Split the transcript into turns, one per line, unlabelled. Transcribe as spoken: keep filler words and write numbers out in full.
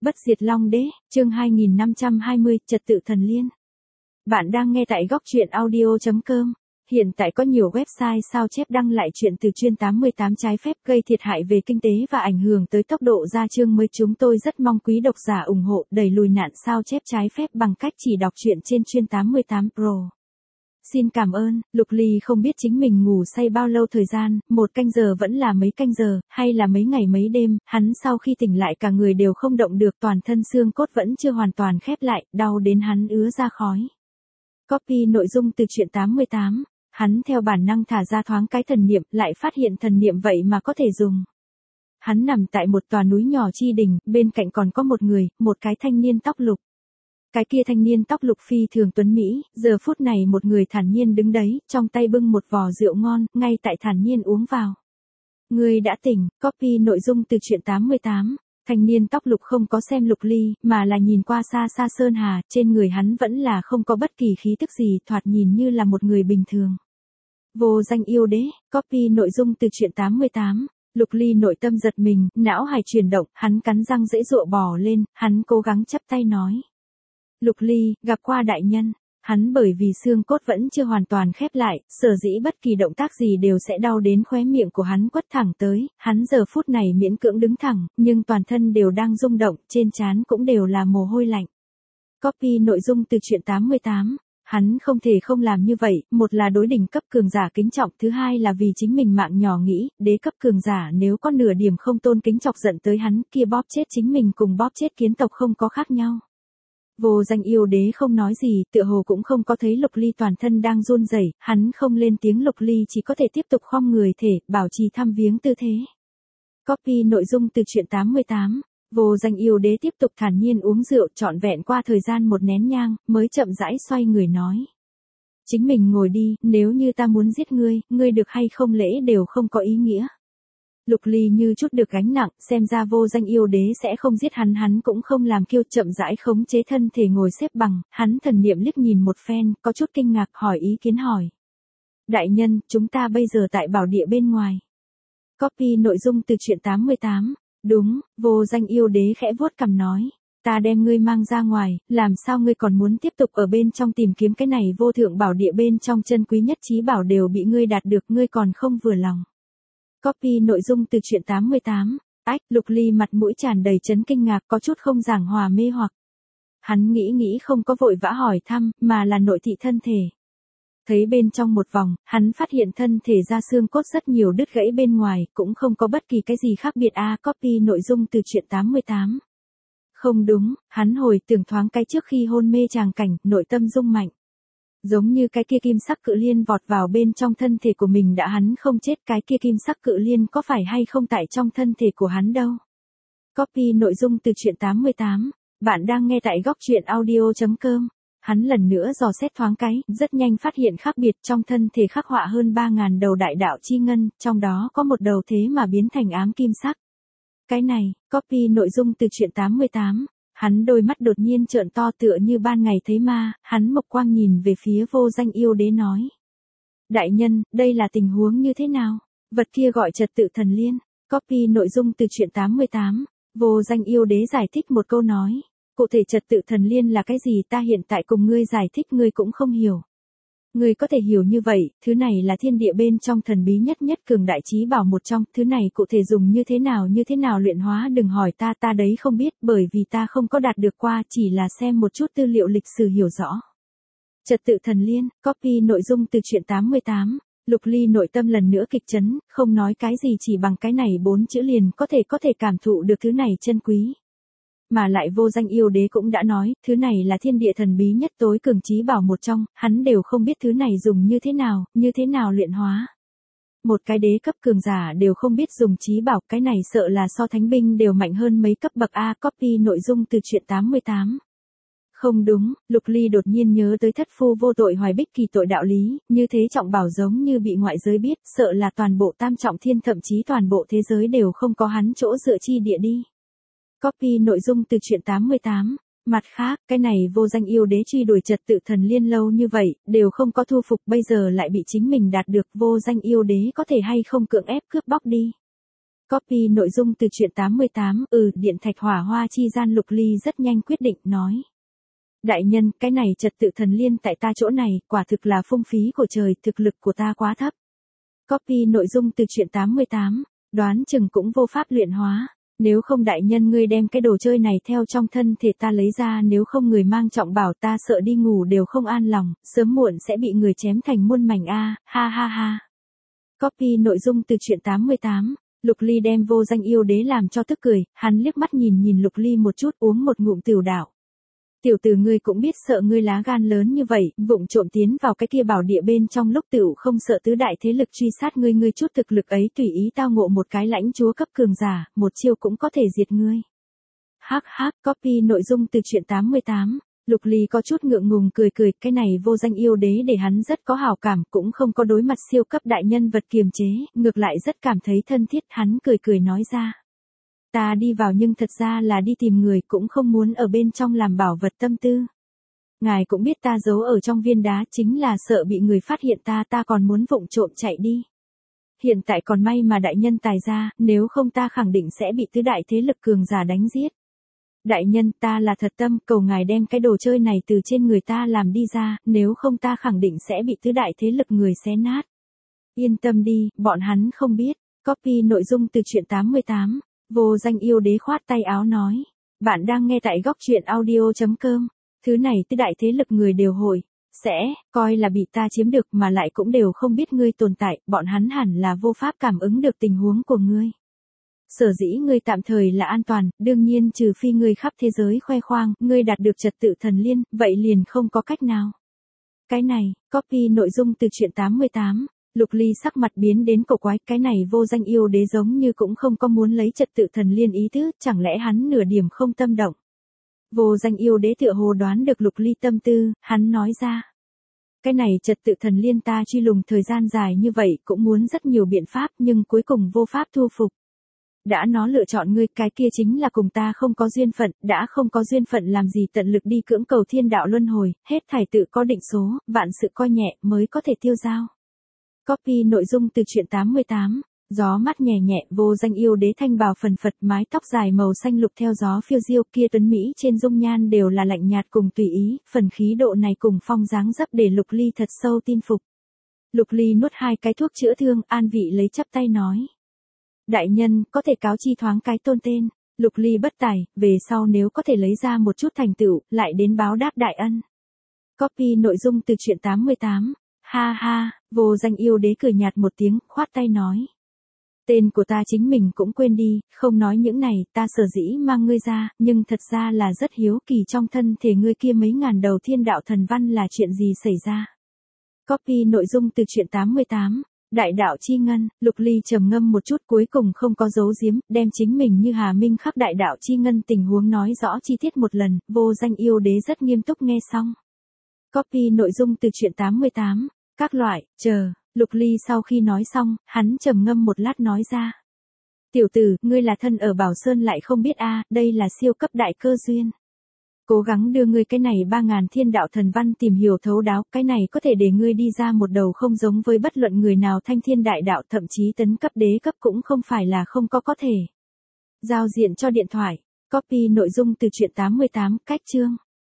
Bất diệt Long Đế, chương hai nghìn năm trăm hai mươi, Trật tự thần liên. Bạn đang nghe tại góc truyện audio chấm com. Hiện tại có nhiều website sao chép đăng lại chuyện từ chuyên tám mươi tám trái phép gây thiệt hại về kinh tế và ảnh hưởng tới tốc độ ra chương mới. Chúng tôi rất mong quý độc giả ủng hộ đẩy lùi nạn sao chép trái phép bằng cách chỉ đọc truyện trên chuyên tám mươi tám Pro. Xin cảm ơn. Lục Ly không biết chính mình ngủ say bao lâu thời gian, một canh giờ vẫn là mấy canh giờ, hay là mấy ngày mấy đêm. Hắn sau khi tỉnh lại cả người đều không động được, toàn thân xương cốt vẫn chưa hoàn toàn khép lại, đau đến hắn ứa ra khói. Copy nội dung từ truyện tám mươi tám. Hắn theo bản năng thả ra thoáng cái thần niệm, lại phát hiện thần niệm vậy mà có thể dùng. Hắn nằm tại một tòa núi nhỏ chi đỉnh, bên cạnh còn có một người, một cái thanh niên tóc lục. Cái kia thanh niên tóc lục phi thường tuấn Mỹ, giờ phút này một người thản nhiên đứng đấy, trong tay bưng một vò rượu ngon, ngay tại thản nhiên uống vào. Người đã tỉnh. Copy nội dung từ truyện tám mươi tám. Thanh niên tóc lục không có xem Lục Ly, mà là nhìn qua xa xa Sơn Hà, trên người hắn vẫn là không có bất kỳ khí tức gì, thoạt nhìn như là một người bình thường. Vô danh yêu đế. Copy nội dung từ truyện tám mươi tám. Lục Ly nội tâm giật mình, não hải chuyển động, hắn cắn răng giãy giụa bò lên, hắn cố gắng chắp tay nói. Lục Ly, gặp qua đại nhân. Hắn bởi vì xương cốt vẫn chưa hoàn toàn khép lại, sở dĩ bất kỳ động tác gì đều sẽ đau đến khóe miệng của hắn quất thẳng tới, hắn giờ phút này miễn cưỡng đứng thẳng, nhưng toàn thân đều đang rung động, trên trán cũng đều là mồ hôi lạnh. Copy nội dung từ truyện tám mươi tám. Hắn không thể không làm như vậy, một là đối đỉnh cấp cường giả kính trọng, thứ hai là vì chính mình mạng nhỏ nghĩ, đế cấp cường giả nếu có nửa điểm không tôn kính chọc giận tới hắn, kia bóp chết chính mình cùng bóp chết kiến tộc không có khác nhau. Vô danh yêu đế không nói gì, tựa hồ cũng không có thấy Lục Ly toàn thân đang run rẩy, hắn không lên tiếng, Lục Ly chỉ có thể tiếp tục khom người thể, bảo trì thăm viếng tư thế. Copy nội dung từ truyện tám mươi tám. Vô danh yêu đế tiếp tục thản nhiên uống rượu, trọn vẹn qua thời gian một nén nhang, mới chậm rãi xoay người nói. Chính mình ngồi đi, nếu như ta muốn giết ngươi, ngươi được hay không lễ đều không có ý nghĩa. Lục Ly như chút được gánh nặng, xem ra vô danh yêu đế sẽ không giết hắn, hắn cũng không làm kiêu, chậm rãi khống chế thân thể ngồi xếp bằng, hắn thần niệm liếc nhìn một phen, có chút kinh ngạc, hỏi ý kiến hỏi. Đại nhân, chúng ta bây giờ tại bảo địa bên ngoài. Copy nội dung từ truyện tám mươi tám. Đúng. Vô danh yêu đế khẽ vuốt cằm nói. Ta đem ngươi mang ra ngoài, làm sao ngươi còn muốn tiếp tục ở bên trong tìm kiếm cái này vô thượng bảo địa, bên trong chân quý nhất chí bảo đều bị ngươi đạt được, ngươi còn không vừa lòng. Copy nội dung từ truyện tám mươi tám. Ách. Lục Ly mặt mũi tràn đầy chấn kinh ngạc, có chút không giảng hòa mê hoặc. Hắn nghĩ nghĩ không có vội vã hỏi thăm, mà là nội thị thân thể. Thấy bên trong một vòng, hắn phát hiện thân thể ra xương cốt rất nhiều đứt gãy bên ngoài, cũng không có bất kỳ cái gì khác biệt. A. À, copy nội dung từ truyện tám mươi tám. Không đúng, hắn hồi tưởng thoáng cái trước khi hôn mê tràng cảnh, nội tâm rung mạnh. Giống như cái kia kim sắc cự liên vọt vào bên trong thân thể của mình, đã hắn không chết, cái kia kim sắc cự liên có phải hay không tại trong thân thể của hắn đâu. Copy nội dung từ truyện tám mươi tám. Bạn đang nghe tại góc truyện audio chấm com. Hắn lần nữa dò xét thoáng cái, rất nhanh phát hiện khác biệt, trong thân thể khắc họa hơn ba ngàn đầu đại đạo chi ngân, trong đó có một đầu thế mà biến thành ám kim sắc. Cái này. Copy nội dung từ truyện tám mươi tám. Hắn đôi mắt đột nhiên trợn to tựa như ban ngày thấy ma, hắn mộc quang nhìn về phía vô danh yêu đế nói. Đại nhân, đây là tình huống như thế nào? Vật kia gọi trật tự thần liên. Copy nội dung từ truyện tám mươi tám. Vô danh yêu đế giải thích một câu nói. Cụ thể trật tự thần liên là cái gì ta hiện tại cùng ngươi giải thích ngươi cũng không hiểu. Ngươi có thể hiểu như vậy, thứ này là thiên địa bên trong thần bí nhất nhất cường đại chí bảo một trong, thứ này cụ thể dùng như thế nào như thế nào luyện hóa đừng hỏi ta, ta đấy không biết, bởi vì ta không có đạt được qua, chỉ là xem một chút tư liệu lịch sử hiểu rõ. Trật tự thần liên. Copy nội dung từ truyện tám mươi tám. Lục Ly nội tâm lần nữa kịch chấn, không nói cái gì, chỉ bằng cái này bốn chữ liền có thể có thể cảm thụ được thứ này chân quý. Mà lại vô danh yêu đế cũng đã nói, thứ này là thiên địa thần bí nhất tối cường chí bảo một trong, hắn đều không biết thứ này dùng như thế nào, như thế nào luyện hóa. Một cái đế cấp cường giả đều không biết dùng chí bảo, cái này sợ là so thánh binh đều mạnh hơn mấy cấp bậc. A. Copy nội dung từ truyện tám mươi tám. Không đúng, Lục Ly đột nhiên nhớ tới thất phu vô tội hoài bích kỳ tội đạo lý, như thế trọng bảo giống như bị ngoại giới biết, sợ là toàn bộ tam trọng thiên thậm chí toàn bộ thế giới đều không có hắn chỗ dựa chi địa đi. Copy nội dung từ truyện tám mươi tám. Mặt khác, cái này vô danh yêu đế truy đuổi trật tự thần liên lâu như vậy, đều không có thu phục, bây giờ lại bị chính mình đạt được, vô danh yêu đế có thể hay không cưỡng ép cướp bóc đi. Copy nội dung từ truyện tám mươi tám, ừ, điện thạch hỏa hoa chi gian. Lục Ly rất nhanh quyết định, nói. Đại nhân, cái này trật tự thần liên tại ta chỗ này, quả thực là phung phí của trời, thực lực của ta quá thấp. Copy nội dung từ truyện tám mươi tám, đoán chừng cũng vô pháp luyện hóa. Nếu không đại nhân ngươi đem cái đồ chơi này theo trong thân thể ta lấy ra, nếu không người mang trọng bảo ta sợ đi ngủ đều không an lòng, sớm muộn sẽ bị người chém thành muôn mảnh a, ha ha ha. Copy nội dung từ truyện tám mươi tám, Lục Ly đem vô danh yêu đế làm cho tức cười, hắn liếc mắt nhìn nhìn Lục Ly một chút, uống một ngụm tửu đảo. Tiểu tử ngươi cũng biết sợ ngươi lá gan lớn như vậy, vụng trộm tiến vào cái kia bảo địa bên trong lúc tửu không sợ tứ đại thế lực truy sát ngươi, ngươi chút thực lực ấy tùy ý tao ngộ một cái lãnh chúa cấp cường giả, một chiêu cũng có thể diệt ngươi. Hắc hắc, copy nội dung từ truyện tám mươi tám, Lục Ly có chút ngượng ngùng cười cười, cái này vô danh yêu đế để hắn rất có hảo cảm, cũng không có đối mặt siêu cấp đại nhân vật kiềm chế, ngược lại rất cảm thấy thân thiết, hắn cười cười nói ra. Ta đi vào nhưng thật ra là đi tìm người, cũng không muốn ở bên trong làm bảo vật tâm tư. Ngài cũng biết ta giấu ở trong viên đá chính là sợ bị người phát hiện ta, ta còn muốn vụng trộm chạy đi. Hiện tại còn may mà đại nhân tài ra, nếu không ta khẳng định sẽ bị tứ đại thế lực cường giả đánh giết. Đại nhân, ta là thật tâm, cầu ngài đem cái đồ chơi này từ trên người ta làm đi ra, nếu không ta khẳng định sẽ bị tứ đại thế lực người xé nát. Yên tâm đi, bọn hắn không biết. Copy nội dung từ truyện tám mươi tám, vô danh yêu đế khoát tay áo nói. Bạn đang nghe tại góc truyện audio chấm com. Thứ này tứ đại thế lực người đều hồi, sẽ, coi là bị ta chiếm được mà lại cũng đều không biết ngươi tồn tại, bọn hắn hẳn là vô pháp cảm ứng được tình huống của ngươi. Sở dĩ ngươi tạm thời là an toàn, đương nhiên trừ phi ngươi khắp thế giới khoe khoang, ngươi đạt được trật tự thần liên, vậy liền không có cách nào. Cái này, copy nội dung từ truyện tám mươi tám, Lục Ly sắc mặt biến đến cổ quái, cái này vô danh yêu đế giống như cũng không có muốn lấy trật tự thần liên ý tứ, chẳng lẽ hắn nửa điểm không tâm động. Vô danh yêu đế tựa hồ đoán được Lục Ly tâm tư, hắn nói ra. Cái này trật tự thần liên ta truy lùng thời gian dài như vậy cũng muốn rất nhiều biện pháp nhưng cuối cùng vô pháp thu phục. Đã nó lựa chọn ngươi, cái kia chính là cùng ta không có duyên phận, đã không có duyên phận làm gì tận lực đi cưỡng cầu thiên đạo luân hồi, hết thảy tự có định số, vạn sự coi nhẹ mới có thể tiêu dao. Copy nội dung từ truyện tám mươi tám, gió mát nhẹ nhẹ, vô danh yêu đế thanh bào phần phật, mái tóc dài màu xanh lục theo gió phiêu diêu, kia tuấn Mỹ trên dung nhan đều là lạnh nhạt cùng tùy ý, phần khí độ này cùng phong dáng dấp để Lục Ly thật sâu tin phục. Lục Ly nuốt hai cái thuốc chữa thương, an vị lấy chắp tay nói. Đại nhân, có thể cáo chi thoáng cái tôn tên. Lục Ly bất tài, về sau nếu có thể lấy ra một chút thành tựu, lại đến báo đáp đại ân. Copy nội dung từ truyện tám mươi tám. Ha ha, vô danh yêu đế cười nhạt một tiếng, khoát tay nói. Tên của ta chính mình cũng quên đi, không nói những này, ta sở dĩ mang ngươi ra, nhưng thật ra là rất hiếu kỳ trong thân thể ngươi kia mấy ngàn đầu thiên đạo thần văn là chuyện gì xảy ra. Copy nội dung từ truyện tám mươi tám. Đại đạo chi ngân. Lục Ly trầm ngâm một chút, cuối cùng không có giấu giếm, đem chính mình như Hà Minh khắp đại đạo chi ngân tình huống nói rõ chi tiết một lần, vô danh yêu đế rất nghiêm túc nghe xong. Copy nội dung từ truyện tám mươi tám, các loại, chờ, Lục Ly sau khi nói xong, hắn trầm ngâm một lát nói ra. Tiểu tử, ngươi là thân ở Bảo Sơn lại không biết a, đây là siêu cấp đại cơ duyên. Cố gắng đưa ngươi cái này ba ngàn thiên đạo thần văn tìm hiểu thấu đáo, cái này có thể để ngươi đi ra một đầu không giống với bất luận người nào thanh thiên đại đạo, thậm chí tấn cấp đế cấp cũng không phải là không có có thể. Giao diện cho điện thoại, copy nội dung từ truyện tám mươi tám, cách chương.